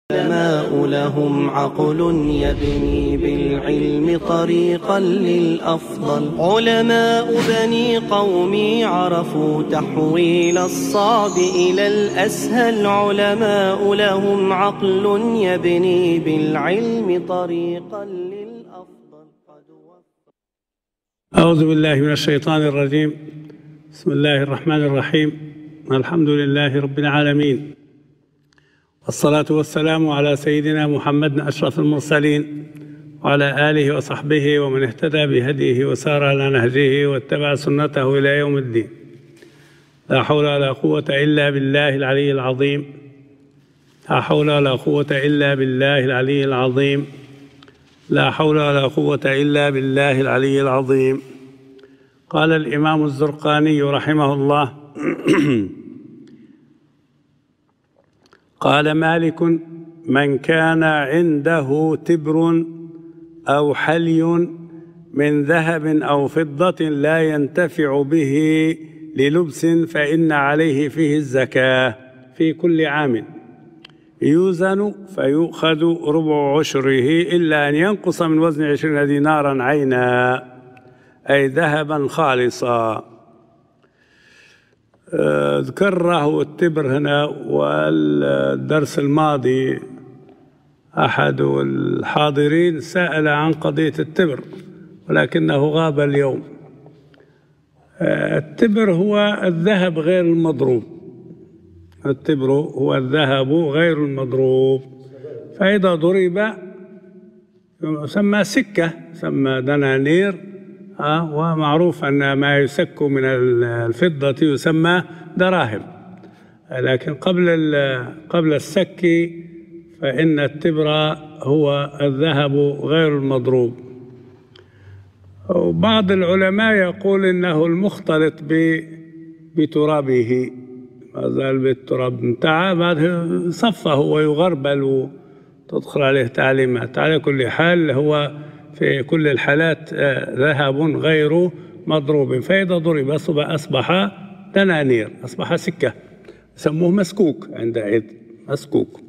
العلماء لهم عقل يبني بالعلم طريقا للأفضل. علماء بني قومي عرفوا تحويل الصعب إلى الأسهل. علماء لهم عقل يبني بالعلم طريقا للأفضل. أعوذ بالله من الشيطان الرجيم. بسم الله الرحمن الرحيم. الحمد لله رب العالمين، والصلاة والسلام على سيدنا محمد أشرف المرسلين وعلى آله وصحبه ومن اهتدى بهديه وسار على نهجه واتبع سنته إلى يوم الدين. لا حول ولا قوة إلا بالله العلي العظيم. لا حول ولا قوة إلا بالله العلي العظيم. لا حول ولا قوة إلا بالله العلي العظيم. قال الإمام الزرقاني رحمه الله: قال مالك: من كان عنده تبر أو حلي من ذهب أو فضة لا ينتفع به للبس فإن عليه فيه الزكاة في كل عام، يوزن فيؤخذ ربع عشره إلا أن ينقص من وزن 20 دينارا عينا، أي ذهبا خالصا. ذكره التبر هنا، والدرس الماضي أحد الحاضرين سأل عن قضية التبر ولكنه غاب اليوم. التبر هو الذهب غير المضروب. التبر هو الذهب غير المضروب، فإذا ضرب يسمى سكة، يسمى دنانير. ومعروف أن ما يسك من الفضة يسمى دراهم، لكن قبل السك فإن التبر هو الذهب غير المضروب. وبعض العلماء يقول إنه المختلط بترابه، ما زال بالتراب متاعه، بعد يصفه ويغربل وتدخل عليه تعليمات. على كل حال هو في كل الحالات ذهب غير مضروب، فإذا ضرب أصبح دنانير، أصبح سكة، يسموه مسكوك عندئذ، مسكوك.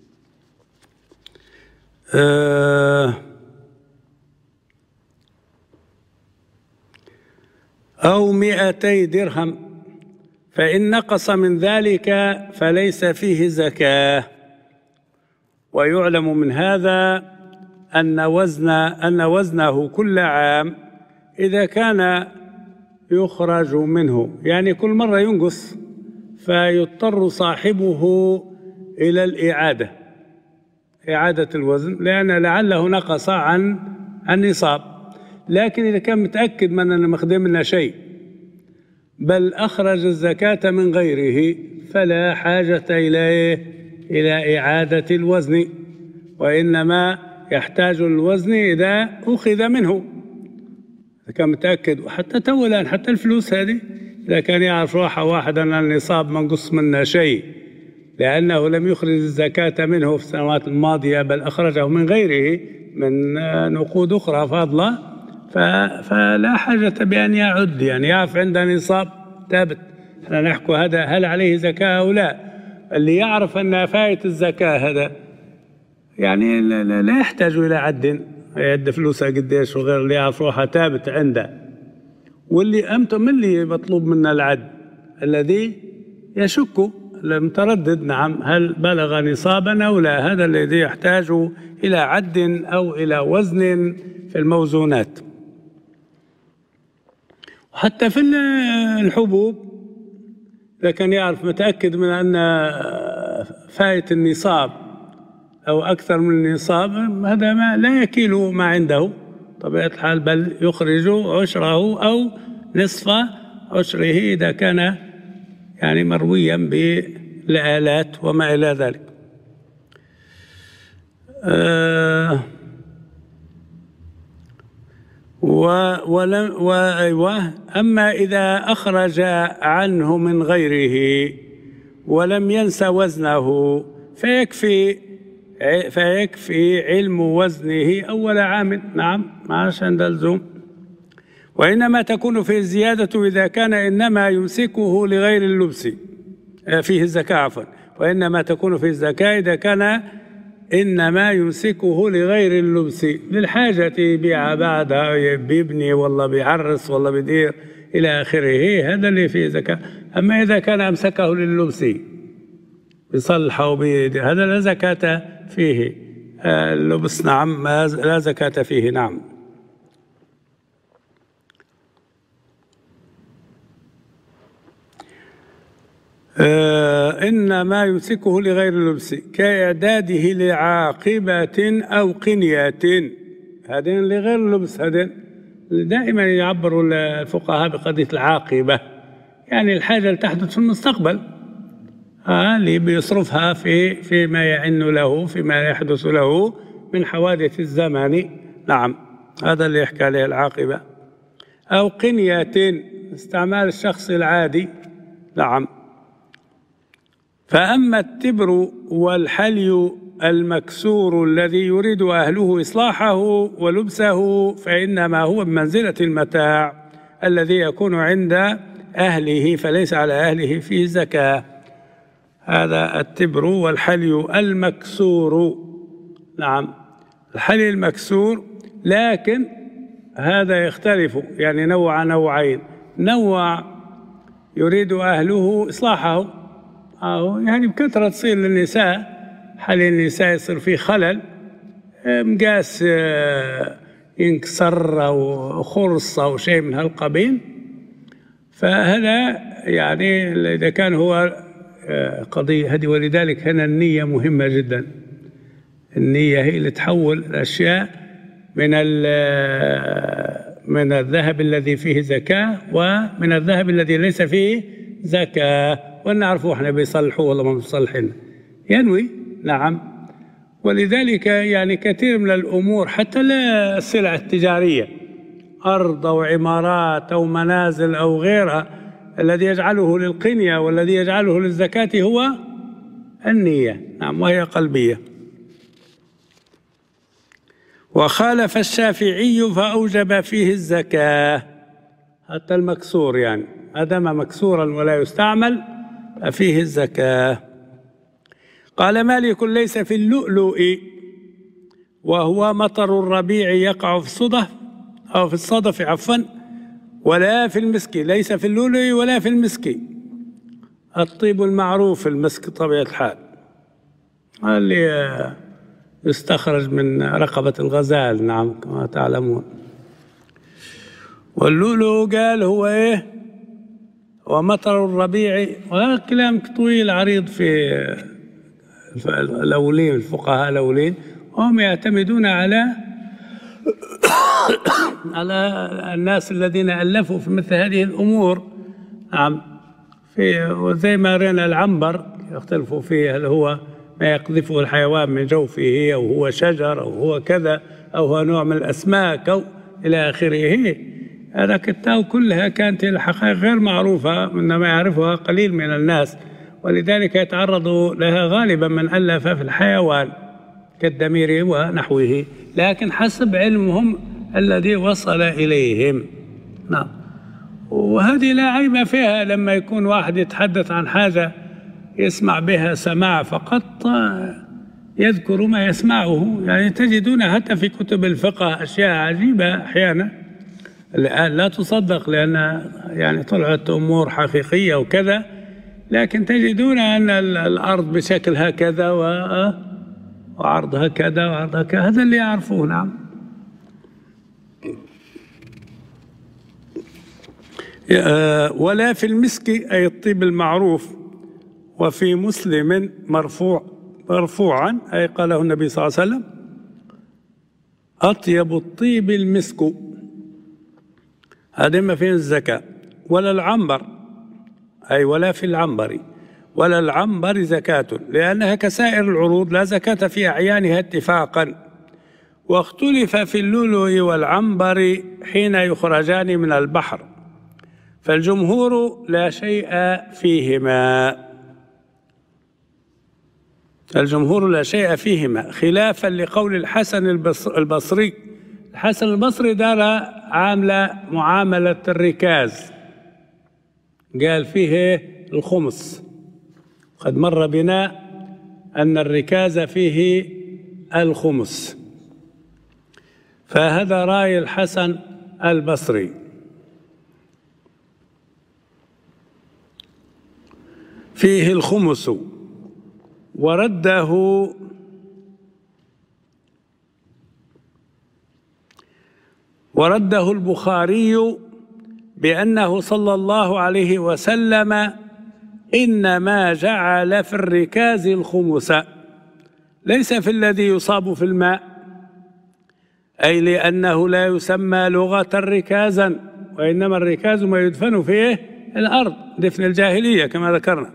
أو 200 درهم، فإن نقص من ذلك فليس فيه زكاة. ويعلم من هذا أن وزنه كل عام إذا كان يخرج منه، يعني كل مرة ينقص، فيضطر صاحبه إلى إعادة الوزن، لأن لعله نقص عن النصاب. لكن إذا كان متأكد من أن مخدم لنا شيء بل أخرج الزكاة من غيره فلا حاجة إلى إعادة الوزن، وإنما يحتاج الوزن إذا أخذ منه، إذا كان متأكد. وحتى تولا حتى الفلوس هذه إذا كان يعرف واحد أن النصاب منقص منه شيء لأنه لم يخرج الزكاة منه في السنوات الماضية بل أخرجه من غيره من نقود أخرى فاضلة، فلا حاجة بأن يعد، يعني يعرف عنده نصاب ثابت. احنا نحكي هذا هل عليه زكاة أو لا. اللي يعرف أن فائت الزكاة هذا يعني لا يحتاج إلى عد، يعد فلوسها قديش وغير، اللي يعرف روحها ثابت عنده. واللي من اللي مطلوب منا العد؟ الذي يشك، المتردد، نعم، هل بلغ نصابا أو لا، هذا الذي يحتاج إلى عد أو إلى وزن في الموزونات. وحتى في الحبوب إذا كان يعرف متأكد من أن فائت النصاب أو أكثر من النصاب، هذا ما لا يكيل ما عنده طبيعة الحال، بل يخرج عشره أو نصف عشره إذا كان يعني مرويا بالآلات وما إلى ذلك. أما إذا أخرج عنه من غيره ولم ينس وزنه فيكفي علم وزنه أول عام، نعم، ما عشان ده لزوم. وإنما تكون فيه الزيادة إذا كان إنما يمسكه لغير اللبس، فيه الزكاة عفوا. وإنما تكون فيه الزكاة إذا كان إنما يمسكه لغير اللبس، للحاجة يبيعها بعدها، بيبني والله بيعرس والله بيدير إلى آخره، هذا اللي فيه زكاة. أما إذا كان أمسكه لللبس بيصلحه هذا لا زكاة فيه. اللبس نعم لا زكاة فيه. نعم. إنما يمسكه لغير اللبس كإعداده لعاقبة أو قنية، هذين لغير اللبس. هذين دائما يعبر الفقهاء بقضية العاقبة، يعني الحاجة اللي تحدث في المستقبل، اللي بيصرفها فيما يعن له، فيما يحدث له من حوادث الزمان. نعم، هذا اللي يحكي عليه العاقبة. أو قنية، استعمال الشخص العادي. نعم. فأما التبر والحلي المكسور الذي يريد أهله إصلاحه ولبسه فإنما هو بمنزلة المتاع الذي يكون عند أهله، فليس على أهله فيه زكاة. هذا التبر والحلي المكسور. نعم، الحلي المكسور، لكن هذا يختلف، يعني نوعين. نوع يريد أهله إصلاحه، يعني بكثرة تصير للنساء، حلي النساء يصير فيه خلل، مقاس ينكسر أو خرص أو شيء من هالقبيل، فهذا يعني إذا كان هو قضية هذه. ولذلك هنا النية مهمة جدا. النية هي اللي تحول الأشياء من الذهب الذي فيه زكاة ومن الذهب الذي ليس فيه زكاة. ونعرفوا احنا بيصلحوا ولا ما بيصلحين، ينوي. نعم. ولذلك يعني كثير من الأمور، حتى لا السلع التجارية، أرض أو عمارات أو منازل أو غيرها، الذي يجعله للقنية والذي يجعله للزكاة هو النية. نعم، وهي قلبية. وخالف الشافعي فأوجب فيه الزكاة، حتى المكسور، يعني أدم مكسورا ولا يستعمل فيه الزكاة. قال مالك ليس في اللؤلؤ وهو مطر الربيع يقع في الصدف أو في الصدف عفوا، ولا في المسك، ليس في اللؤلؤ ولا في المسك. الطيب المعروف في المسك طبيعة الحال، اللي يستخرج من رقبة الغزال. نعم، كما تعلمون. واللؤلؤ قال هو إيه؟ ومطر الربيع. وهذا كلام طويل عريض في الأولين، الفقهاء الأولين، وهم يعتمدون على الناس الذين ألفوا في مثل هذه الأمور. نعم. وزي ما رأينا العنبر يختلفوا فيه، هل هو ما يقذفه الحيوان من جوفه أو هو شجر أو هو كذا أو هو نوع من الأسماك أو إلى آخره. هذا كتاب كلها كانت الحقائق غير معروفة، إنما يعرفها قليل من الناس، ولذلك يتعرض لها غالبا من ألف في الحيوان كالدمير ونحوه، لكن حسب علمهم الذي وصل إليهم. نعم. وهذه لا عيب فيها لما يكون واحد يتحدث عن حاجة يسمع بها سماع فقط، يذكر ما يسمعه. يعني تجدون حتى في كتب الفقه أشياء عجيبة أحيانا لا تصدق، لأن يعني طلعت أمور حقيقية وكذا، لكن تجدون أن الأرض بشكل هكذا وعرضها كذا وعرضها كذا، هذا اللي يعرفوه. نعم. ولا في المسك أي الطيب المعروف. وفي مسلم مرفوعا أي قاله النبي صلى الله عليه وسلم: أطيب الطيب المسك. هذا ما فيه الزكاة. ولا العنبر أي ولا في العنبر، ولا العنبر زكاة، لأنها كسائر العروض لا زكاة في أعيانها اتفاقا. واختلف في اللؤلؤ والعنبر حين يخرجان من البحر، فالجمهور لا شيء فيهما. الجمهور لا شيء فيهما، خلافا لقول الحسن البصري. الحسن البصري دار عاملة معاملة الركاز، قال فيه الخمس. قد مر بنا أن الركاز فيه الخمس. فهذا رأي الحسن البصري. فيه الخمس. ورده البخاري بأنه صلى الله عليه وسلم إنما جعل في الركاز الخمس، ليس في الذي يصاب في الماء، أي لأنه لا يسمى لغة ركازا، وإنما الركاز ما يدفن فيه الأرض، دفن الجاهلية كما ذكرنا.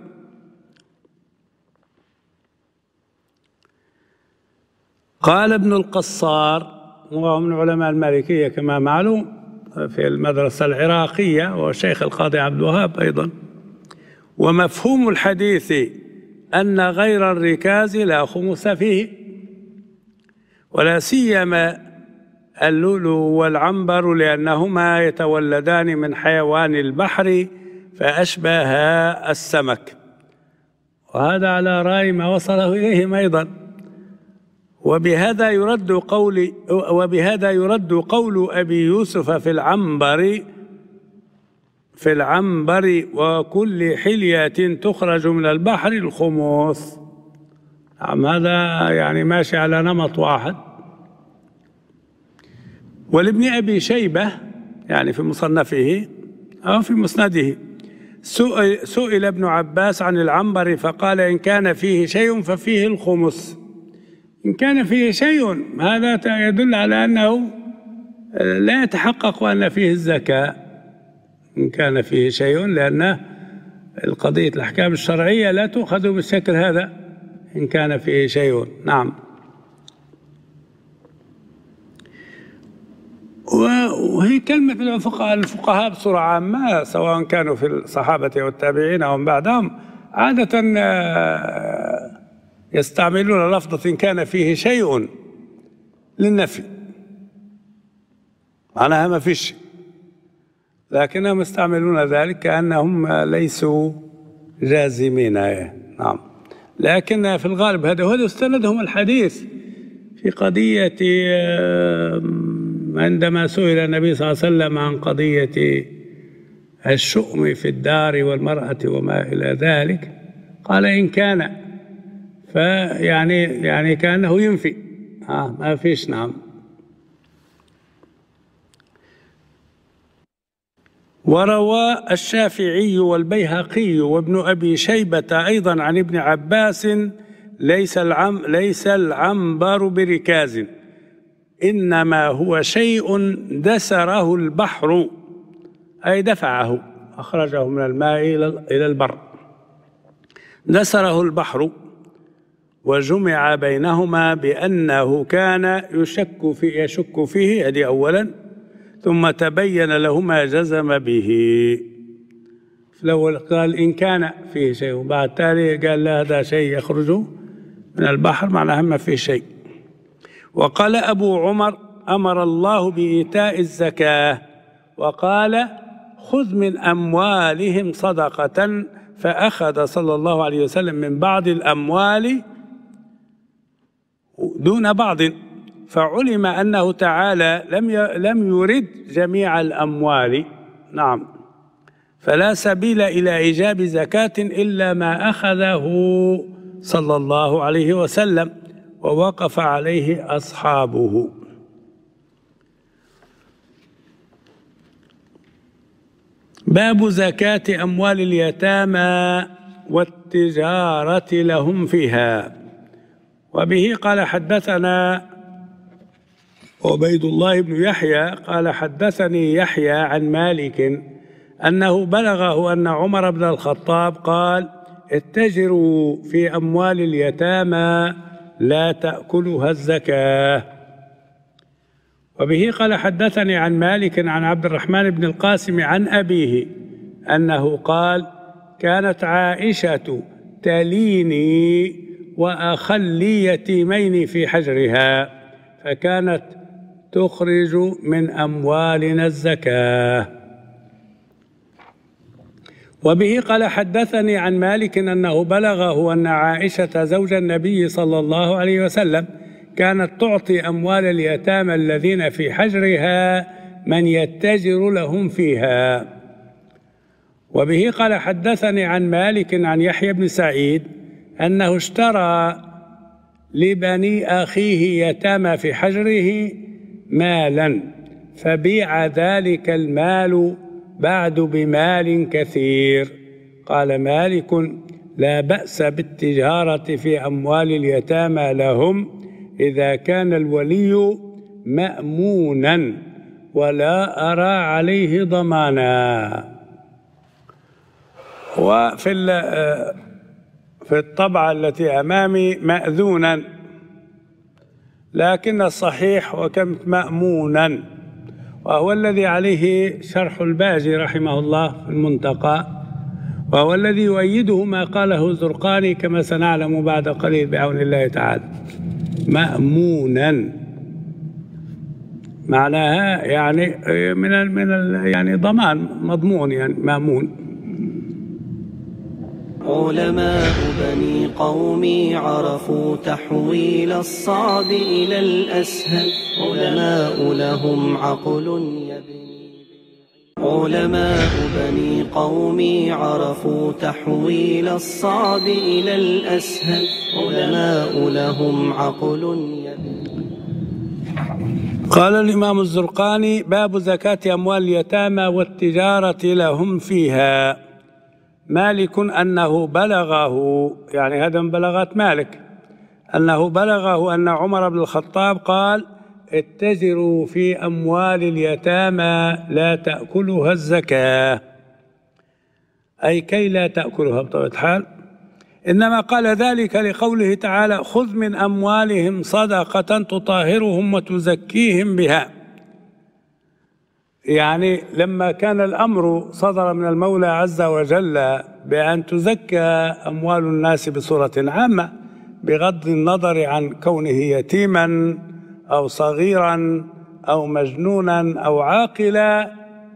قال ابن القصار، وهو من علماء المالكية كما معلوم في المدرسة العراقية، وشيخ القاضي عبد الوهاب أيضا، ومفهوم الحديث أن غير الركاز لا خمس فيه، ولا سيما اللؤلؤ والعنبر لأنهما يتولدان من حيوان البحر فأشبها السمك، وهذا على رأي ما وصله إليهم أيضا. وبهذا يرد قول أبي يوسف في العنبر وكل حلية تخرج من البحر الخمس. نعم، هذا يعني ماشي على نمط واحد. ولابن أبي شيبة يعني في مصنفه أو في مسنده سئل ابن عباس عن العنبر فقال إن كان فيه شيء ففيه الخمس. إن كان فيه شيء هذا يدل على أنه لا يتحقق أن فيه الزكاة، إن كان فيه شيء، لأن القضية الأحكام الشرعية لا تؤخذ بالشكل هذا إن كان فيه شيء. نعم. وهي كلمة الفقهاء بصورة عامة سواء كانوا في الصحابة والتابعين أو من بعدهم عادة يستعملون لفظة إن كان فيه شيء للنفي، معناها ما فيش شيء، لكنهم يستعملون ذلك كأنهم ليسوا جازمين. نعم. لكن في الغالب هذا استندهم الحديث في قضية عندما سئل النبي صلى الله عليه وسلم عن قضية الشؤم في الدار والمرأة وما إلى ذلك، قال إن كان، فيعني كأنه ينفي ما فيش. نعم. وروى الشافعي والبيهقي وابن أبي شيبة أيضا عن ابن عباس ليس العنبر بركاز، إنما هو شيء دسره البحر، أي دفعه، أخرجه من الماء إلى البر، دسره البحر. وجمع بينهما بأنه كان يشك فيه، هذه أولا، ثم تبين له ما جزم به. في الأول قال إن كان فيه شيء، وبعد تالي قال لا هذا شيء يخرج من البحر، معناه ما فيه شيء. وقال أبو عمر أمر الله بإيتاء الزكاة وقال خذ من أموالهم صدقة، فأخذ صلى الله عليه وسلم من بعض الأموال دون بعض، فعلم أنه تعالى لم يرد جميع الأموال. نعم. فلا سبيل إلى إيجاب زكاة إلا ما أخذه صلى الله عليه وسلم ووقف عليه أصحابه. باب زكاة أموال اليتامى والتجارة لهم فيها. وبه قال حدثنا عبيد الله بن يحيى قال حدثني يحيى عن مالك أنه بلغه أن عمر بن الخطاب قال اتجروا في أموال اليتامى لا تأكلها الزكاة. وبه قال حدثني عن مالك عن عبد الرحمن بن القاسم عن أبيه أنه قال كانت عائشة تليني وأخلي يتيمين في حجرها، فكانت تخرج من أموالنا الزكاة. وبه قال حدثني عن مالك أنه بلغه أن عائشة زوج النبي صلى الله عليه وسلم كانت تعطي أموال اليتامى الذين في حجرها من يتجر لهم فيها. وبه قال حدثني عن مالك عن يحيى بن سعيد أنه اشترى لبني أخيه يتامى في حجره مالا، فبيع ذلك المال بعد بمال كثير. قال مالك: لا بأس بالتجارة في أموال اليتامى لهم إذا كان الولي مأمونا ولا أرى عليه ضمانا. وفي الطبعة التي أمامي مأذونا، لكن الصحيح وكم مأمونا، وهو الذي عليه شرح الباجي رحمه الله في المنتقى، وهو الذي يؤيده ما قاله الزرقاني كما سنعلم بعد قليل بعون الله تعالى. مأمونا معناها يعني يعني ضمان، مضمون، يعني مأمون. علماء بني قومي عرفوا تحويل الصعب إلى الأسهل، علماء لهم عقل يبني. علماء بني قومي عرفوا تحويل الصعب إلى الأسهل، علماء لهم عقل يبني. قال الإمام الزرقاني: باب زكاة أموال اليتامى والتجارة لهم فيها. مالك أنه بلغه، يعني هذا من بلغات مالك، أنه بلغه أن عمر بن الخطاب قال: اتجروا في أموال اليتامى لا تأكلها الزكاة، أي كي لا تأكلها بطبيعة الحال، إنما قال ذلك لقوله تعالى: خذ من أموالهم صدقة تطهرهم وتزكيهم بها. يعني لما كان الأمر صدر من المولى عز وجل بأن تزكى أموال الناس بصورة عامة بغض النظر عن كونه يتيما أو صغيرا أو مجنونا أو عاقلا،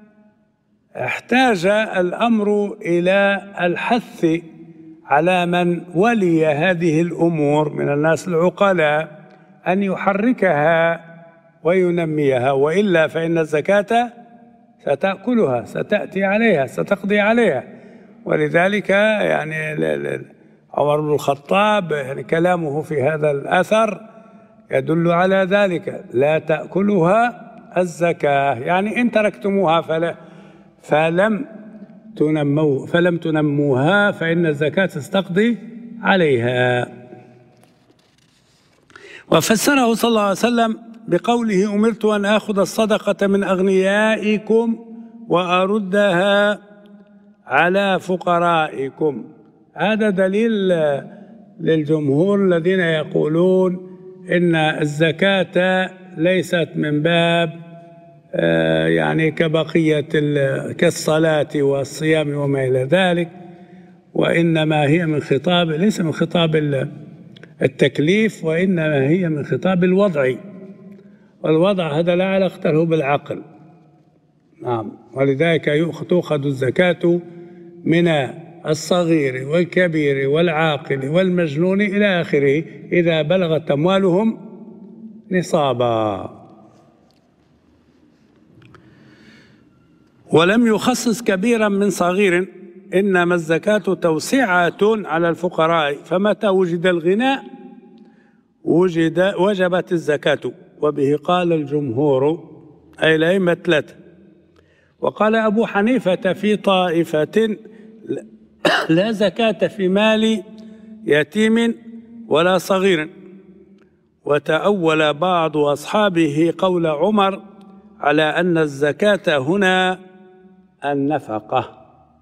احتاج الأمر إلى الحث على من ولي هذه الأمور من الناس العقلاء أن يحركها وينميها، وإلا فإن الزكاة ستأكلها، ستأتي عليها، ستقضي عليها. ولذلك يعني عمر بن الخطاب يعني كلامه في هذا الأثر يدل على ذلك: لا تأكلها الزكاة، يعني إن تركتموها فلم تنموها فإن الزكاة تستقضي عليها. وفسره صلى الله عليه وسلم بقوله: أمرت أن آخذ الصدقة من أغنيائكم وأردها على فقرائكم. هذا دليل للجمهور الذين يقولون إن الزكاة ليست من باب يعني كبقية كالصلاة والصيام وما إلى ذلك، وإنما هي من خطاب، ليس من خطاب التكليف، وإنما هي من خطاب الوضع، والوضع هذا لا علاقة له بالعقل. نعم، ولذلك تؤخذ الزكاة من الصغير والكبير والعاقل والمجنون إلى آخره إذا بلغت أموالهم نصابا. ولم يخصص كبيرا من صغير، إنما الزكاة توسعة على الفقراء، فمتى وجد الغناء وجبت الزكاة. وبه قال الجمهور أي الأئمة الثلاثة. وقال أبو حنيفة في طائفة: لا زكاة في مال يتيم ولا صغير. وتأول بعض أصحابه قول عمر على أن الزكاة هنا النفقة،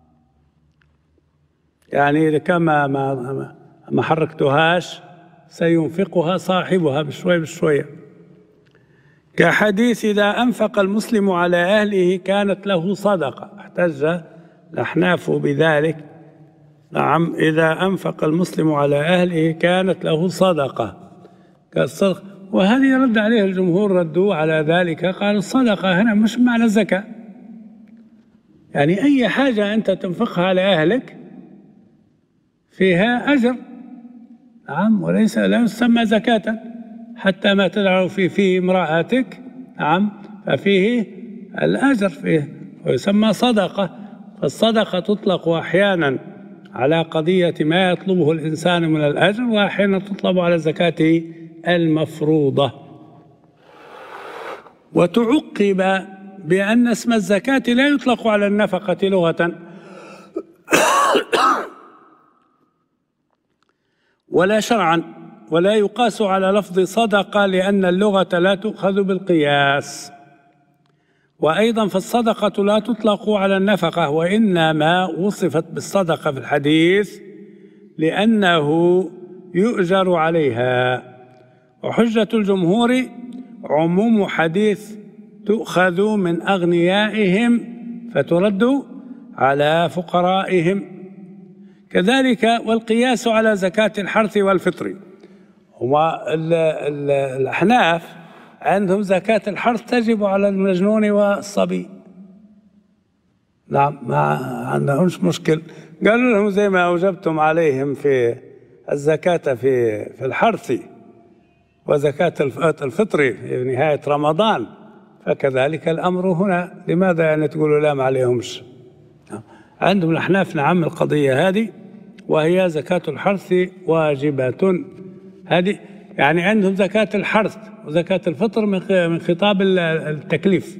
يعني كما ما حركتهاش سينفقها صاحبها بشوية بشوية، كحديث: إذا أنفق المسلم على أهله كانت له صدقة. احتج الأحناف بذلك. نعم، إذا أنفق المسلم على أهله كانت له صدقة كالصدقة. وهذه رد عليها الجمهور، ردوا على ذلك، قالوا الصدقة هنا مش معنى الزكاة، يعني أي حاجة أنت تنفقها على أهلك فيها أجر. نعم، وليس لا يسمى زكاة، حتى ما تجعل في امرأتك، نعم، ففيه الأجر فيه، ويسمى صدقة. فالصدقة تطلق أحيانا على قضية ما يطلبه الإنسان من الأجر، وأحيانا تطلب على الزكاة المفروضة. وتعقب بأن اسم الزكاة لا يطلق على النفقة لغة ولا شرعا، ولا يقاس على لفظ صدقة لأن اللغة لا تؤخذ بالقياس. وأيضا فالصدقة لا تطلق على النفقة، وإنما وصفت بالصدقة في الحديث لأنه يؤجر عليها. وحجة الجمهور عموم حديث تؤخذ من أغنيائهم فترد على فقرائهم. كذلك والقياس على زكاة الحرث والفطر. والأحناف عندهم زكاة الحرث تجب على المجنون والصبي، نعم، ما عندهمش مشكل. قالوا لهم زي ما أوجبتم عليهم في الزكاة في الحرث وزكاة الفطر في نهاية رمضان، فكذلك الأمر هنا. لماذا يعني تقولوا لا ما عليهمش؟ عندهم الأحناف نعم القضية هذه، وهي زكاة الحرث واجبة. هذه يعني عندهم زكاة الحرث وزكاة الفطر من خطاب التكليف،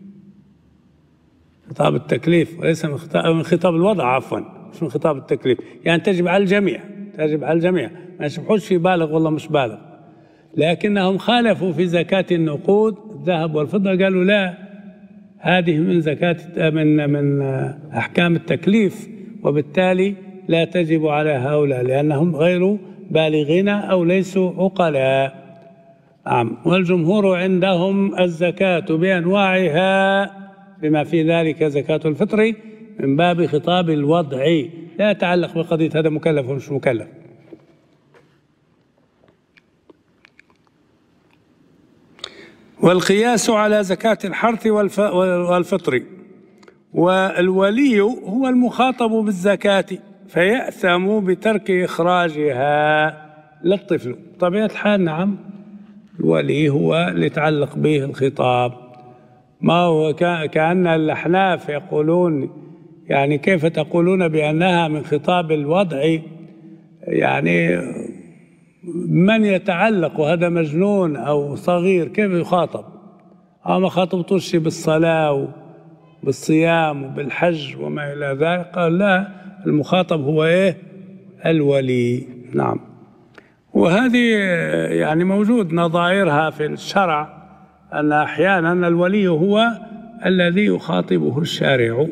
خطاب التكليف، وليس من خطاب الوضع، عفوا، مش من خطاب التكليف. يعني تجب على الجميع، تجب على الجميع، ما يشبحوش في بالغ والله مش بالغ. لكنهم خالفوا في زكاة النقود الذهب والفضة، قالوا لا، هذه من زكاة من أحكام التكليف، وبالتالي لا تجب على هؤلاء لأنهم غير بالغين أو ليسوا عقلاء. نعم. والجمهور عندهم الزكاة بأنواعها بما في ذلك زكاة الفطر من باب خطاب الوضع، لا يتعلق بقضية هذا مكلف ومش مكلف. والقياس على زكاة الحرث والفطر. والولي هو المخاطب بالزكاة فيأثم بترك إخراجها للطفل. طبيعة الحال نعم، الولي هو اللي يتعلق به الخطاب. ما هو كأن الأحناف يقولون يعني كيف تقولون بأنها من خطاب الوضع؟ يعني من يتعلق وهذا مجنون أو صغير كيف يخاطب؟ ما خاطبتوش بالصلاة وبالصيام وبالحج وما إلى ذلك. قال لا، المخاطب هو إيه؟ الولي. نعم. وهذه يعني موجود نظائرها في الشرع، أن أحيانا الولي هو الذي يخاطبه الشارع.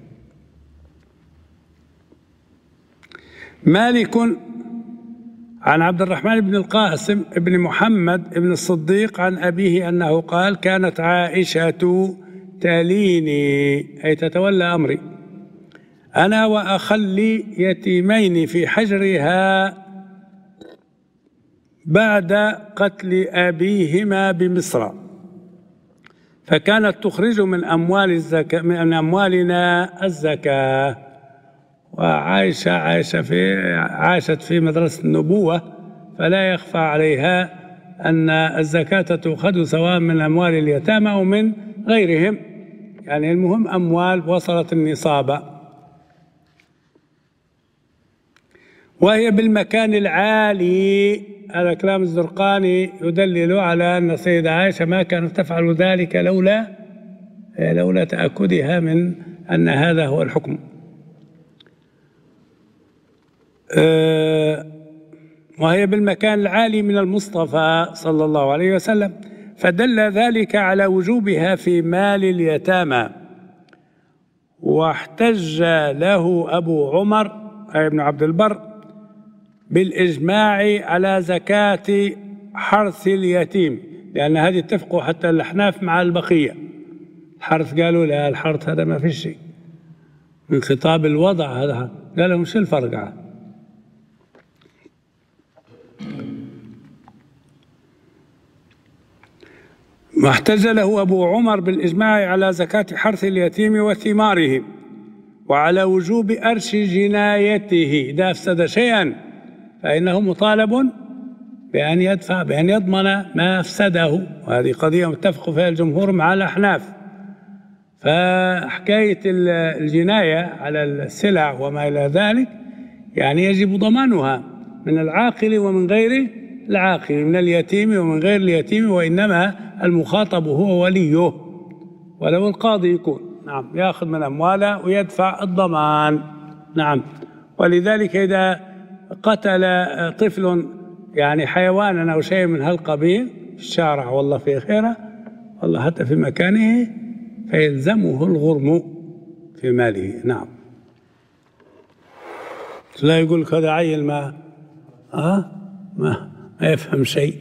مالك عن عبد الرحمن بن القاسم بن محمد بن الصديق عن أبيه أنه قال: كانت عائشة تليني، أي تتولى أمري، أنا وأخلي يتيمين في حجرها بعد قتل أبيهما بمصر، فكانت تخرج من أموالنا الزكاة. وعائشة عاشت في مدرسة النبوة، فلا يخفى عليها أن الزكاة تؤخذ سواء من أموال اليتامى أو من غيرهم، يعني المهم أموال وصلت النصاب. وهي بالمكان العالي. هذا كلام الزرقاني يدلل على أن السيدة عائشة ما كانت تفعل ذلك لولا تأكدها من أن هذا هو الحكم. وهي بالمكان العالي من المصطفى صلى الله عليه وسلم، فدل ذلك على وجوبها في مال اليتامى. واحتج له أبو عمر أي ابن عبد البر بالإجماع على زكاة حرث اليتيم، لأن هذه اتفقوا حتى الأحناف مع البقية. الحرث قالوا لا، الحرث هذا ما في شيء من خطاب الوضع، هذا قال لهم شو الفرق؟ واحتج له أبو عمر بالإجماع على زكاة حرث اليتيم وثماره وعلى وجوب أرش جنايته، إذا أفسد شيئا فإنه مطالب بأن يدفع، بأن يضمن ما أفسده، وهذه قضية متفق فيها الجمهور مع الأحناف. فحكاية الجناية على السلع وما إلى ذلك يعني يجب ضمانها من العاقل ومن غير العاقل، من اليتيم ومن غير اليتيم، وإنما المخاطب هو وليه ولو القاضي يكون نعم يأخذ من أمواله ويدفع الضمان. نعم. ولذلك إذا قتل طفل يعني حيوانا أو شيء من هالقبيل في الشارع والله في خيره والله حتى في مكانه فيلزمه الغرم في ماله. نعم. لا يقول لك هذا عيل ما يفهم شيء.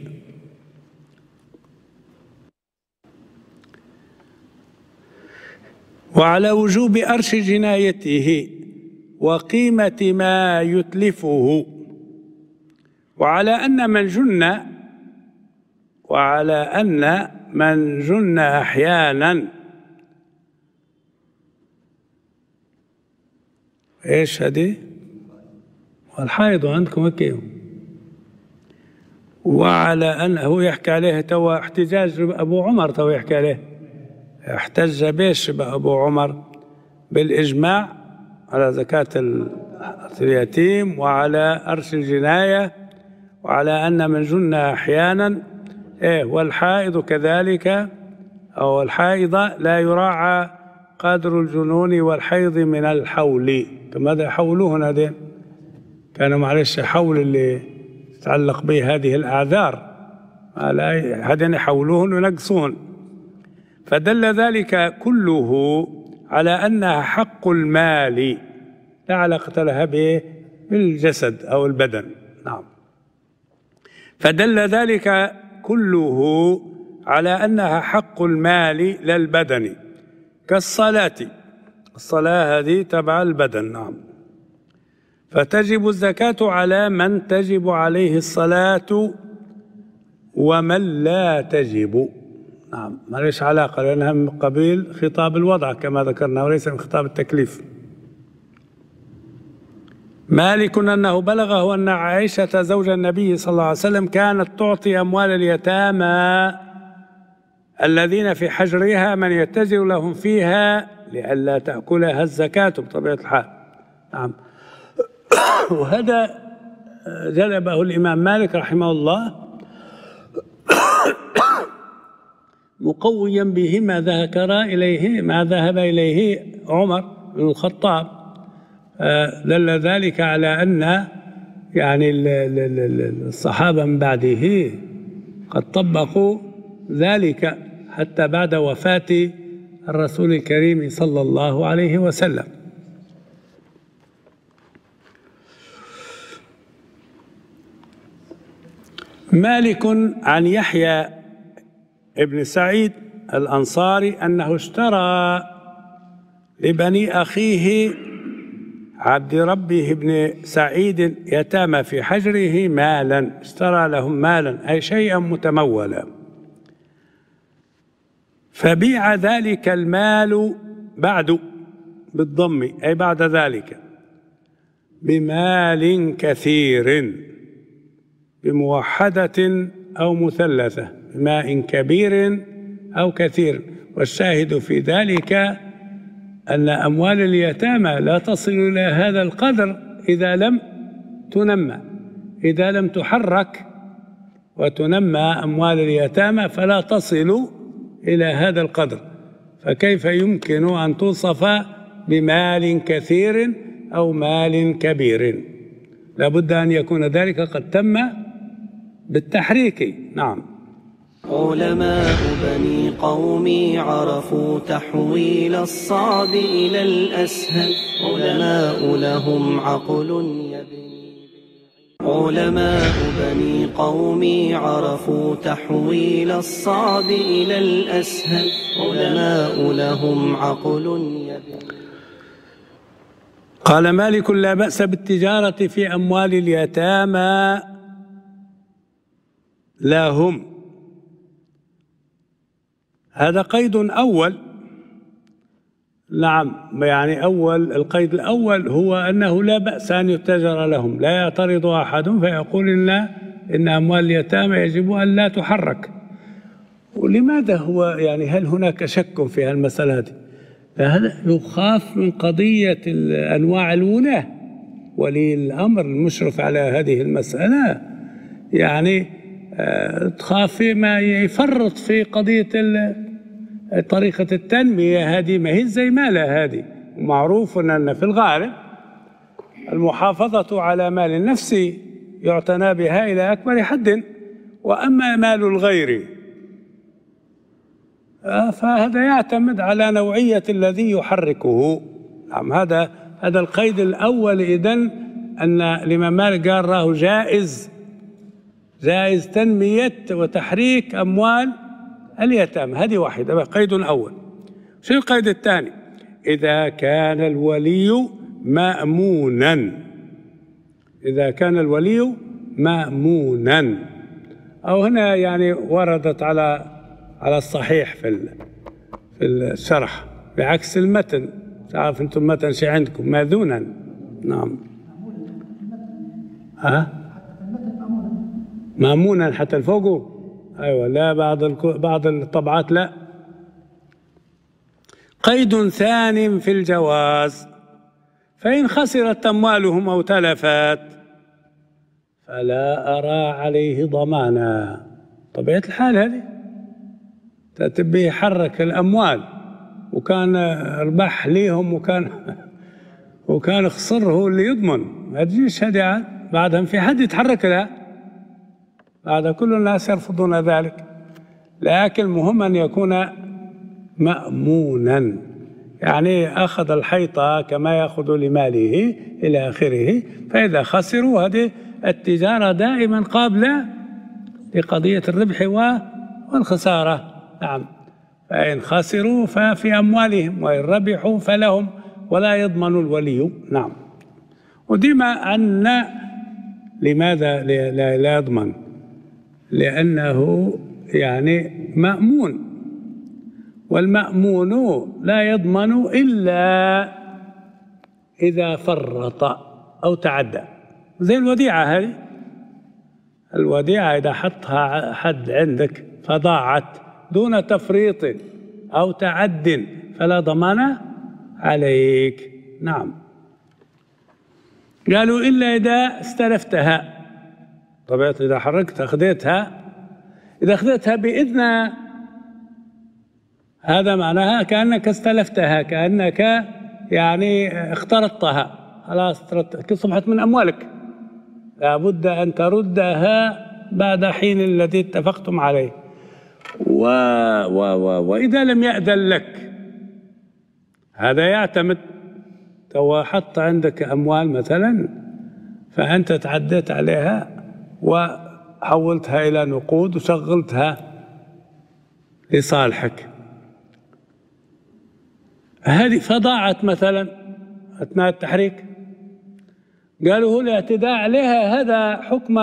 وعلى وجوب أرش جنايته وقيمة ما يتلفه، وعلى أن من جن أحيانا إيش هذه؟ والحائض عندكم هيك. وعلى أنه يحكي عليه توا احتجاج أبو عمر، توا يحكي عليه احتج بيش أبو عمر بالإجماع على زكاة اليتيم وعلى أرش الجناية وعلى أن من جن أحيانا والحائض كذلك، أو الحائضة لا يراعى قدر الجنون والحيض من الحول. كما حولوهن هذين كانوا معلش حول اللي يتعلق به هذه الأعذار هذين يحولوهن وينقصون. فدل ذلك كله على أنها حق المال لا علاقة لها بالجسد أو البدن. نعم. فدل ذلك كله على أنها حق المال للبدن كالصلاة. الصلاة هذه تبع البدن. نعم. فتجب الزكاة على من تجب عليه الصلاة ومن لا تجب. نعم. ما ليش علاقة لأنها من قبيل خطاب الوضع كما ذكرنا وليس من خطاب التكليف. مالك أنه بلغه أن عائشة زوج النبي صلى الله عليه وسلم كانت تعطي أموال اليتامى الذين في حجرها من يتجر لهم فيها لئلا تأكلها الزكاة بطبيعة الحال. نعم. وهذا جلبه الإمام مالك رحمه الله مقويا به ما ذهب إليه عمر بن الخطاب. دل ذلك على أن يعني الصحابة من بعده قد طبقوا ذلك حتى بعد وفاة الرسول الكريم صلى الله عليه وسلم. مالك عن يحيى ابن سعيد الأنصاري أنه اشترى لبني أخيه عبد ربه بن سعيد يتامى في حجره مالا، اشترى لهم مالا أي شيئا متمولا، فبيع ذلك المال بعد بالضم أي بعد ذلك بمال كثير بموحدة أو مثلثة بماء كبير أو كثير. والشاهد في ذلك أن أموال اليتامى لا تصل إلى هذا القدر إذا لم تنمى، إذا لم تحرك وتنمى أموال اليتامى فلا تصل إلى هذا القدر. فكيف يمكن أن توصف بمال كثير أو مال كبير؟ لابد أن يكون ذلك قد تم بالتحريك. نعم. علماء بني قومي عرفوا تحويل الصعب إلى الأسهل، علماء لهم عقل يبني. علماء بني قومي عرفوا تحويل الصعب إلى الأسهل، علماء لهم عقل يبني. قال مالك لا بأس بالتجارة في أموال اليتامى لهم. هذا قيد أول. نعم. يعني القيد الأول هو أنه لا بأس أن يتجر لهم، لا يعترض أحد فيقول إن إن أموال اليتامى يجب أن لا تحرك. ولماذا هو يعني هل هناك شك في المسألة هذه؟ فهذا يخاف من قضية أنواع الولاة، ولي الأمر المشرف على هذه المسألة يعني تخاف ما يفرط في قضية طريقة التنمية هذه، ما هي زي مالها هذه. معروف أن في الغالب المحافظة على مال النفس يعتنى بها إلى أكبر حد، وأما مال الغير فهذا يعتمد على نوعية الذي يحركه. نعم، هذا القيد الأول. إذن أن الإمام مالك قال راه جائز تنمية وتحريك أموال اليتامى، هذه واحدة، قيد أول. شو القيد الثاني؟ إذا كان الولي مأمونا، إذا كان الولي مأمونا، أو هنا يعني وردت على الصحيح في الشرح بعكس المتن. تعرف أنتم المتن شيء عندكم ماذونا. نعم، مأمونا حتى الفوق. أيوة، لا بعض الطبعات لا. قيد ثاني في الجواز: فإن خسرت أموالهم أو تلفت فلا أرى عليه ضمانا. طبيعة الحال هذه تبي يحرك الأموال وكان ربح ليهم وكان خسره اللي يضمن، ما تجيش هذه بعدها في حد يتحرك لها، بعد كل الناس يرفضون ذلك. لكن مهم أن يكون مأمونا، يعني أخذ الحيطة كما يأخذ لماله إلى آخره. فإذا خسروا، هذه التجارة دائما قابلة لقضية الربح والخسارة. نعم، فإن خسروا ففي أموالهم، وإن ربحوا فلهم، ولا يضمن الولي. نعم. وديما أن لماذا لا يضمن؟ لأنه يعني مأمون، والمأمون لا يضمن إلا إذا فرط أو تعدى. زي الوديعة هذه، الوديعة إذا حطها حد عندك فضاعت دون تفريط أو تعد فلا ضمان عليك. نعم. قالوا إلا إذا استلفتها. طبعا إذا حركت إذا أخذتها بإذن، هذا معناها كأنك استلفتها، كأنك يعني اخترطتها، خلاص صبحت من أموالك، لابد أن تردها بعد حين الذي اتفقتم عليه. وإذا لم يأذن لك، هذا يعتمد. تو حط عندك أموال مثلا، فأنت تعديت عليها وحولتها إلى نقود وشغلتها لصالحك، هذه فضاعت مثلا أثناء التحريك، قالوا هو الاعتداء عليها هذا حكم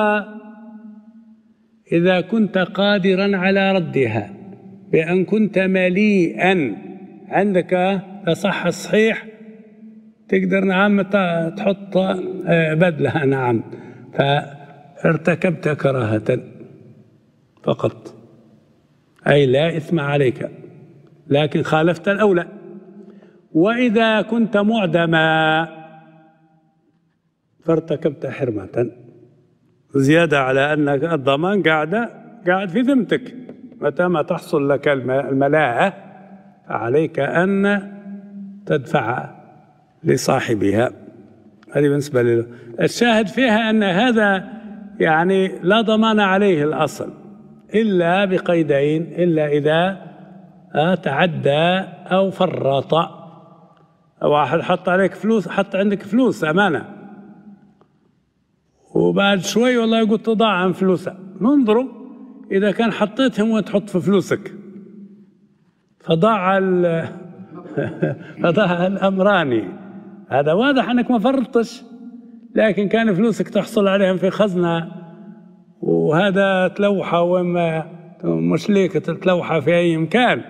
إذا كنت قادرا على ردها، بأن كنت مليئا عندك صح الصحيح تقدر نعم تحط بدلها. نعم، فارتكبت كراهة فقط، أي لا إثم عليك، لكن خالفت الأولى. وإذا كنت معدما فارتكبت حرمة، زيادة على أنك الضمان قاعد في ذمتك. متى ما تحصل لك الملاءة فعليك أن تدفع لصاحبها. هذه بالنسبة له. الشاهد فيها أن هذا يعني لا ضمان عليه الأصل إلا بقيدين: إلا إذا تعدى أو فرط. واحد حط عليك فلوس، حط عندك فلوس أمانة، وبعد شوي والله يقول تضاعف فلوسها، ننظروا إذا كان حطيتهم وتحط في فلوسك فضاع الأمراني، هذا واضح أنك ما فرطتش، لكن كان فلوسك تحصل عليهم في خزنة، وهذا تلوحة وما مش ليك تتلوحة في أي مكان،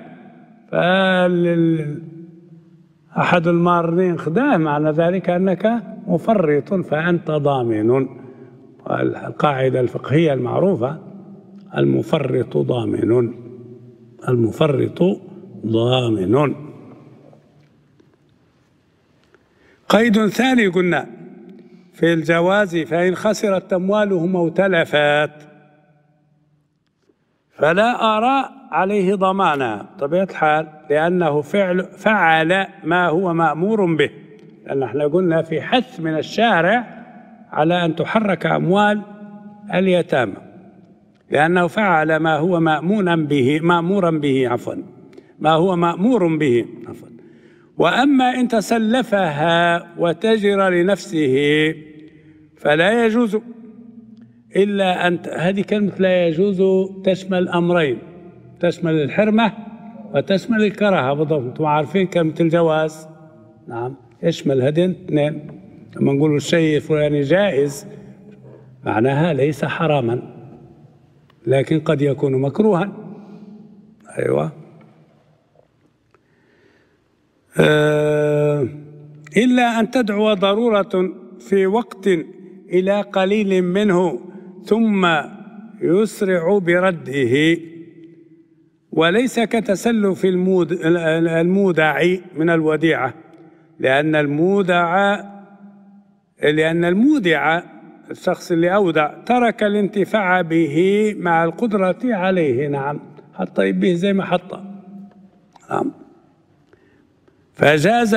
أحد المارين خداه، معنى ذلك أنك مفرط فأنت ضامن. القاعدة الفقهية المعروفة: المفرط ضامن. المفرط ضامن. قيد ثاني قلنا في الجواز: فإن خسرت أموالهم أو تلفت فلا أرى عليه ضمانا بطبيعة الحال، لأنه فعل ما هو مأمور به، لأن احنا قلنا في حث من الشارع على أن تحرك أموال اليتامى، لأنه فعل ما هو مأمورا به. وأما إن تسلفها وتجر لنفسه فلا يجوز، إلا أن هذه كلمة لا يجوز تشمل أمرين: تشمل الحرمة وتشمل الكراهة بالضبط. أنتم عارفين كلمة الجواز نعم يشمل هذين اثنين. لما نقول الشيء الفلاني جائز معناها ليس حراما، لكن قد يكون مكروها. أيوة. إلا أن تدعو ضرورة في وقت إلى قليل منه ثم يسرع برده، وليس كتسلف المودع من الوديعة، لأن المودع الشخص اللي أودع ترك الانتفاع به مع القدرة عليه. نعم، حط به زي ما حط. نعم. فجاز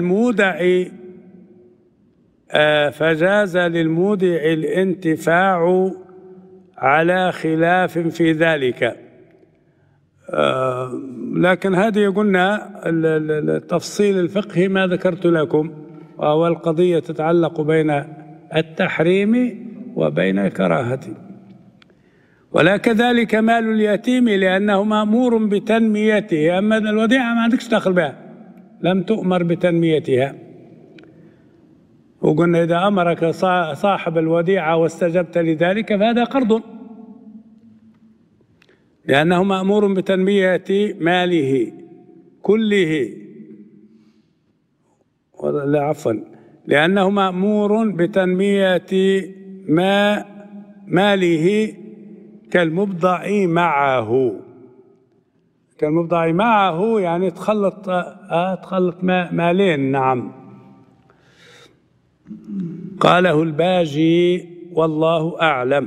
للمودع الانتفاع على خلاف في ذلك. لكن هذه قلنا التفصيل الفقهي ما ذكرت لكم، وهو القضية تتعلق بين التحريم وبين الكراهة. ولا كذلك مال اليتيم لأنه مأمور بتنميته، أما الوديعة ما عندكش دخل بها، لم تؤمر بتنميتها. وقلنا إذا أمرك صاحب الوديعة واستجبت لذلك فهذا قرض، لأنه مأمور بتنمية ماله كله. لا عفوا، لأنه مأمور بتنمية ماله كالمبضع معه. كالمبضع معه يعني تخلط مالين. نعم. قاله الباجي والله أعلم.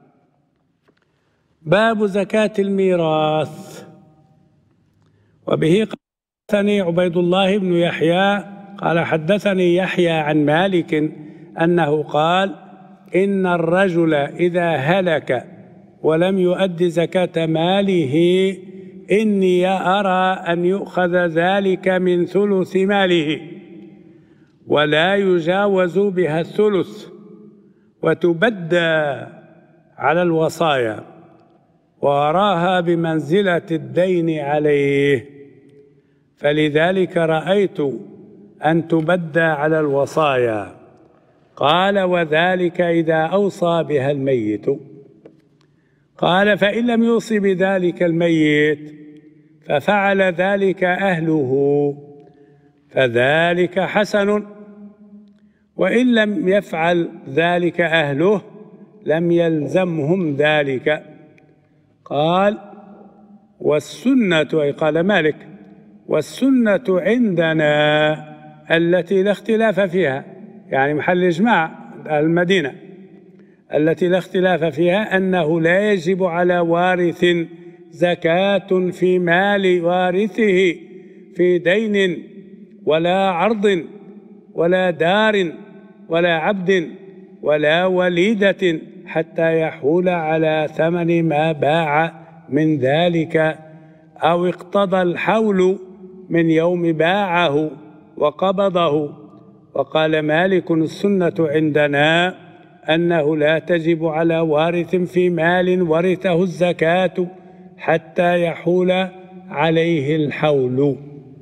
باب زكاة الميراث. وبه حدثني عبيد الله بن يحيى قال حدثني يحيى عن مالك أنه قال: إن الرجل إذا هلك ولم يؤد زكاة ماله إني أرى أن يؤخذ ذلك من ثلث ماله ولا يجاوز بها الثلث، وتبدى على الوصايا، وأراها بمنزلة الدين عليه، فلذلك رأيت أن تبدى على الوصايا. قال: وذلك إذا أوصى بها الميت. قال: فإن لم يوصي بذلك الميت ففعل ذلك أهله فذلك حسن، وإن لم يفعل ذلك أهله لم يلزمهم ذلك. قال: والسنة، أي قال مالك: والسنة عندنا التي لا اختلاف فيها، يعني محل إجماع المدينة، التي لا اختلاف فيها أنه لا يجب على وارث زكاة في مال وارثه في دين ولا عرض ولا دار ولا عبد ولا وليدة حتى يحول على ثمن ما باع من ذلك، أو اقتضى الحول من يوم باعه وقبضه. وقال مالك: السنة عندنا أنه لا تجب على وارث في مال ورثه الزكاة حتى يحول عليه الحول.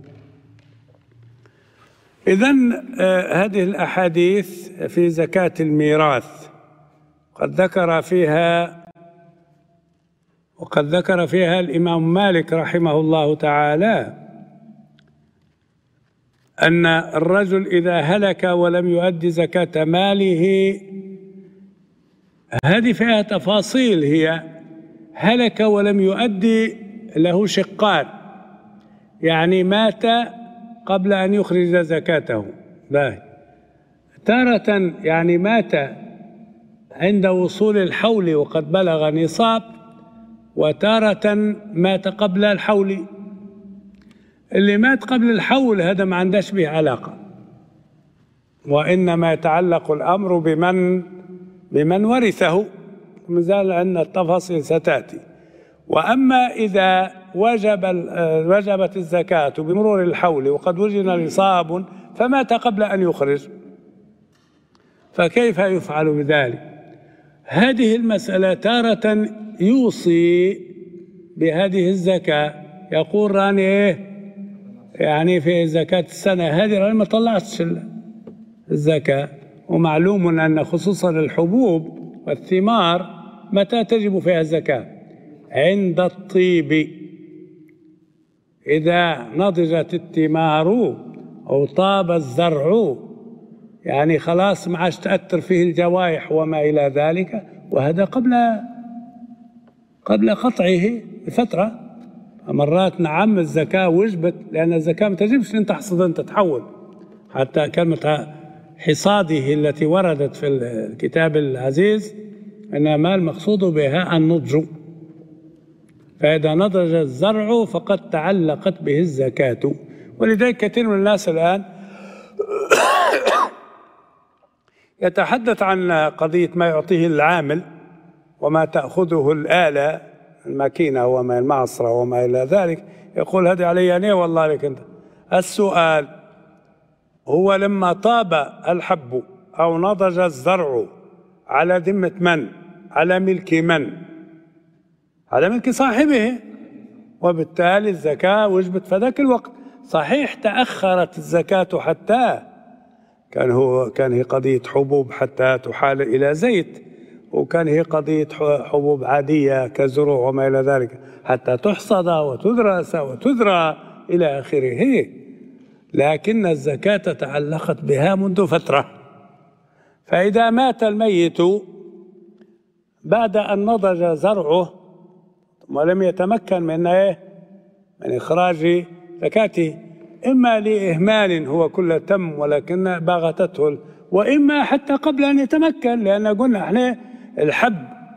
إذن هذه الأحاديث في زكاة الميراث قد ذكر فيها الإمام مالك رحمه الله تعالى أن الرجل إذا هلك ولم يؤد زكاة ماله هذه فيها تفاصيل. هي هلك ولم يؤدي له شقان، يعني مات قبل أن يخرج زكاته، تارة يعني مات عند وصول الحول وقد بلغ نصاب، وتارة مات قبل الحول. اللي مات قبل الحول هذا ما عندهش به علاقة، وإنما يتعلق الأمر بمن ورثه، مازال أن التفاصيل ستأتي. وأما إذا وجبت الزكاة بمرور الحول وقد وجد نصاب فمات قبل أن يخرج، فكيف يفعل بذلك؟ هذه المسألة تارة يوصي بهذه الزكاة، يقول راني يعني في زكاة السنة هذه راني ما طلعتش الزكاة. ومعلوم أن خصوصا الحبوب والثمار متى تجب فيها الزكاة؟ عند الطيب، إذا نضجت الثمار أو طاب الزرع، يعني خلاص ما عادش تأثر فيه الجوائح وما إلى ذلك، وهذا قبل قطعه بفترة. مرات نعم الزكاة وجبت، لأن الزكاة ما تجبش أن تحصد أنت تحول، حتى كلمة حصاده التي وردت في الكتاب العزيز إنما المقصود بها النضج، فإذا نضج الزرع فقد تعلقت به الزكاة. ولذلك كثير من الناس الآن يتحدث عن قضية ما يعطيه العامل وما تأخذه الآلة الماكينة وما المعصرة وما إلى ذلك، يقول هذه علي أنا والله لك أنت. السؤال هو لما طاب الحب أو نضج الزرع على ذمة من؟ على ملك من؟ على ملك صاحبه، وبالتالي الزكاة وجبت في ذاك الوقت. صحيح تأخرت الزكاة حتى كان هي قضية حبوب حتى تحال إلى زيت، وكان هي قضية حبوب عادية كزروع وما إلى ذلك حتى تحصد وتدرس وتزرع إلى آخره، لكن الزكاة تعلقت بها منذ فترة. فإذا مات الميت بعد أن نضج زرعه ولم يتمكن من إخراج زكاته، إما لإهمال هو كله تم ولكن باغتته، وإما حتى قبل أن يتمكن، لأن قلنا احنا الحب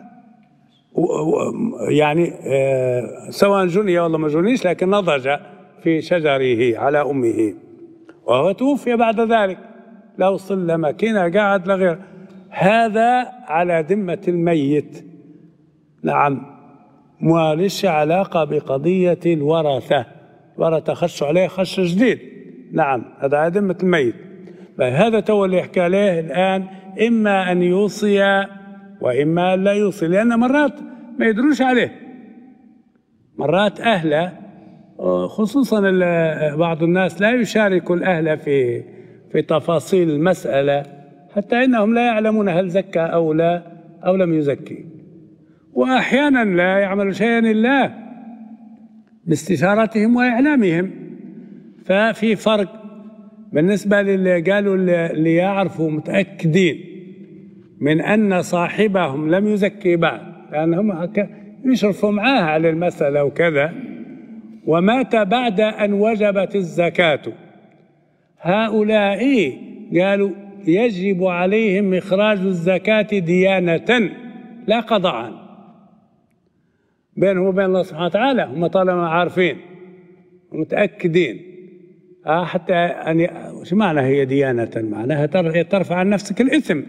يعني سواء جني ولا ما جنيش لكن نضج في شجره على أمه، وهو توفي بعد ذلك لا وصل لماكينة قاعد لغير، هذا على ذمة الميت. نعم، ما ليش علاقة بقضية الورثة خشوا عليه خش جديد. نعم، هذا على ذمة الميت. هذا تو اللي يحكي عليه الآن، إما أن يوصي وإما أن لا يوصي، لأن مرات ما يدروش عليه، مرات أهله خصوصا بعض الناس لا يشارك الأهل في تفاصيل المسألة، حتى إنهم لا يعلمون هل زكى أو لا أو لم يزكي، وأحيانا لا يعمل شيئا إلا باستشارتهم وإعلامهم. ففي فرق بالنسبة للي قالوا اللي يعرفوا متأكدين من أن صاحبهم لم يزكي بعد، لأنهم يشرفوا معاه على المسألة وكذا، ومات بعد أن وجبت الزكاة، هؤلاء قالوا يجب عليهم إخراج الزكاة ديانة لا قضاء بينهم وبين الله سبحانه وتعالى. هم طالما عارفين ومتأكدين حتى أن شو معنى هي ديانة؟ معناها ترفع عن نفسك الإثم.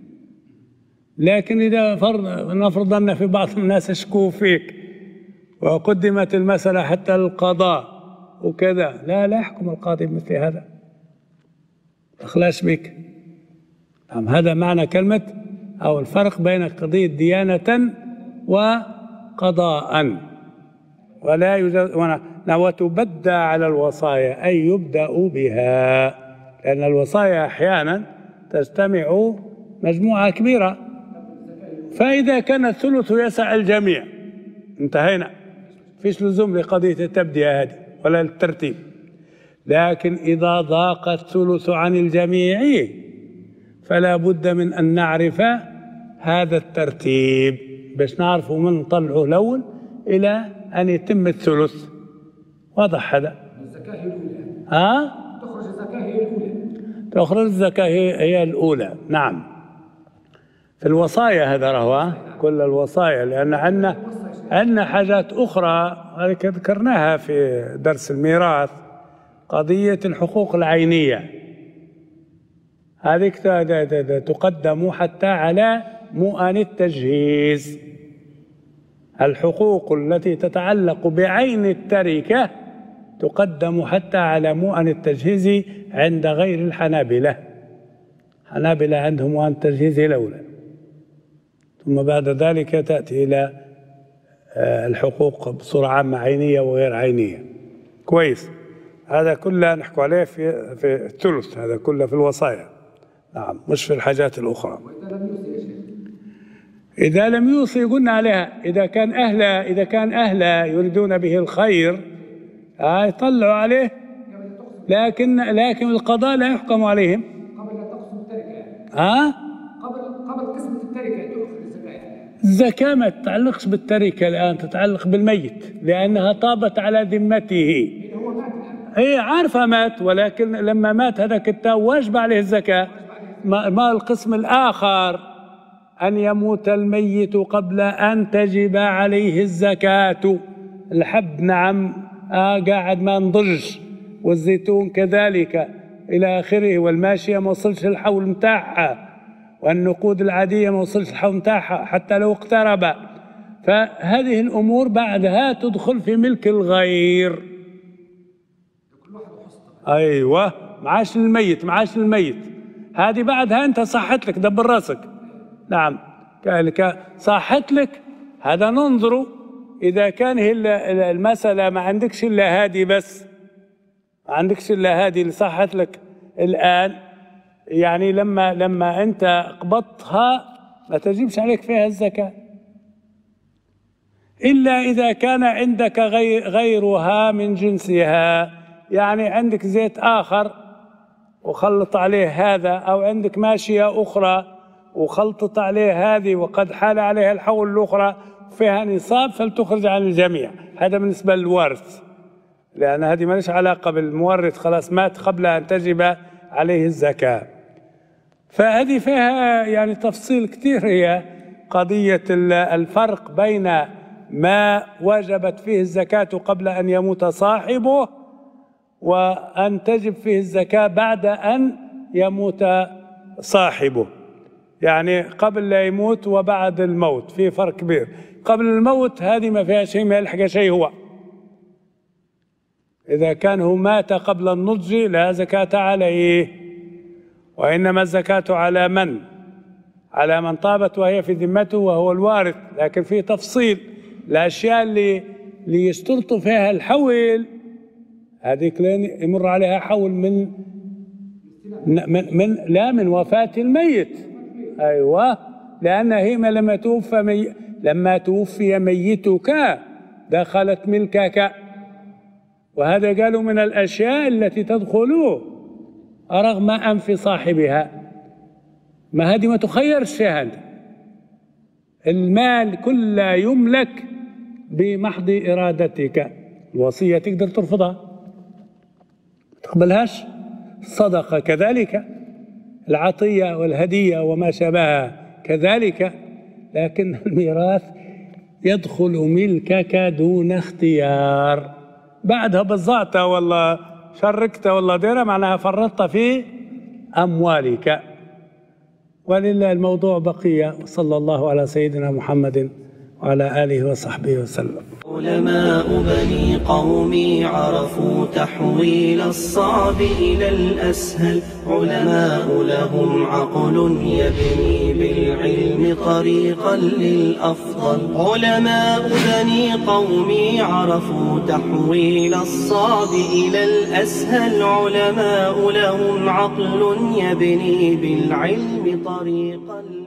لكن إذا نفرض أن في بعض الناس يشكوا فيك وقدمت المسألة حتى القضاء وكذا، لا يحكم القاضي مثل هذا، أخلاش بك. هذا معنى كلمة أو الفرق بين قضية ديانة وقضاء. ولا يوجد وتبدى على الوصايا أي يبدأ بها، لأن الوصايا أحيانا تجتمع مجموعة كبيرة، فإذا كان الثلث يسع الجميع انتهينا، فيش لزوم لقضية التبدية هذه ولا الترتيب. لكن إذا ضاق الثلث عن الجميع فلا بد من أن نعرف هذا الترتيب باش نعرفوا من نطلعه الأول إلى أن يتم الثلث. واضح هذا؟ الزكاة هي الأولى. تخرج الزكاة هي الأولى. تخرج الزكاة هي الأولى. نعم. في الوصايا هذا رهوة، كل الوصايا، لأن عندنا حاجات أخرى ذكرناها في درس الميراث، قضية الحقوق العينية هذيك تقدم حتى على مؤن التجهيز. الحقوق التي تتعلق بعين التركة تقدم حتى على مؤن التجهيز عند غير الحنابلة. الحنابلة عندهم مؤن التجهيز الأولى، ثم بعد ذلك تأتي إلى الحقوق بصورة عامة عينية وغير عينية. كويس، هذا كله نحكوا عليه في الثلث، هذا كله في الوصايا. نعم، مش في الحاجات الأخرى. إذا لم يوصي قلنا عليها، إذا كان أهله يريدون به الخير يطلعوا عليه، لكن القضاء لا يحكم عليهم قبل لا تقسم التركة. قبل قسمة التركة تأخذ الزكاة. الزكاة ما تتعلقش بالتركة الآن، تتعلق بالميت، لأنها طابت على ذمته. هو مات الآن. هي عارفة مات، ولكن لما مات هذاك التاو واجب عليه الزكاة. ما القسم الآخر أن يموت الميت قبل أن تجب عليه الزكاة. الحب نعم قاعد ما نضج، والزيتون كذلك إلى آخره، والماشية ما وصلش الحول متاعها، والنقود العادية ما وصلش الحول متاعها حتى لو اقترب. فهذه الأمور بعدها تدخل في ملك الغير. أيوة، معاش الميت هذه بعدها أنت صحت لك، دبر راسك. نعم، كذلك صحت لك. هذا ننظر إذا كان المسألة ما عندكش إلا هذه بس، ما عندكش إلا هذه اللي صحت لك الآن، يعني لما أنت قبضتها ما تجيبش عليك فيها الزكاة، إلا إذا كان عندك غيرها من جنسها. يعني عندك زيت آخر وخلط عليه هذا، أو عندك ماشية أخرى وخلطت عليه هذه وقد حال عليها الحول الأخرى فيها نصاب، فلتخرج عن الجميع. هذا بالنسبة للورث، لأن هذه ما ليش علاقة بالمورث، خلاص مات قبل أن تجب عليه الزكاة. فهذه فيها يعني تفصيل كثير، هي قضية الفرق بين ما وجبت فيه الزكاة قبل أن يموت صاحبه، وأن تجب فيه الزكاة بعد أن يموت صاحبه. يعني قبل لا يموت وبعد الموت في فرق كبير. قبل الموت هذه ما فيها شيء، ما يلحق شيء. هو إذا كان هو مات قبل النضج لا زكاة عليه، وإنما الزكاة على من طابت وهي في ذمته وهو الوارث. لكن في تفصيل، الأشياء اللي يشترطوا فيها الحول هذيك لين يمر عليها حول من وفاة الميت. أيوة، لأن هي لما توفي ميتك دخلت ملكك، وهذا قالوا من الأشياء التي تدخل رغم أنف صاحبها. ما هذه ما تخيرش فيها أنت، المال كله يملك بمحض إرادتك. الوصية تقدر ترفضها، ما تقبلهاش. الصدقة كذلك، العطية والهدية وما شابهها كذلك. لكن الميراث يدخل ملكك دون اختيار. بعدها بزعت والله شركت والله ديرة، معناها فرطت في أموالك. ولله الموضوع بقية. وصلى الله على سيدنا محمد وعلى آله وصحبه وسلم. علماء بني قومي عرفوا تحويل الصعب إلى الأسهل. علماء لهم عقل يبني بالعلم طريقا للأفضل. علماء بني قومي عرفوا تحويل الصعب إلى الأسهل. علماء لهم عقل يبني بالعلم طريقا